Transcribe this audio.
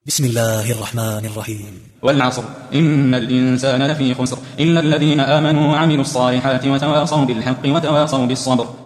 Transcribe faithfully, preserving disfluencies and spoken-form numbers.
بسم الله الرحمن الرحيم. والعصر إن الإنسان لفي خسر إلا الذين آمنوا وعملوا الصالحات وتواصوا بالحق وتواصوا بالصبر.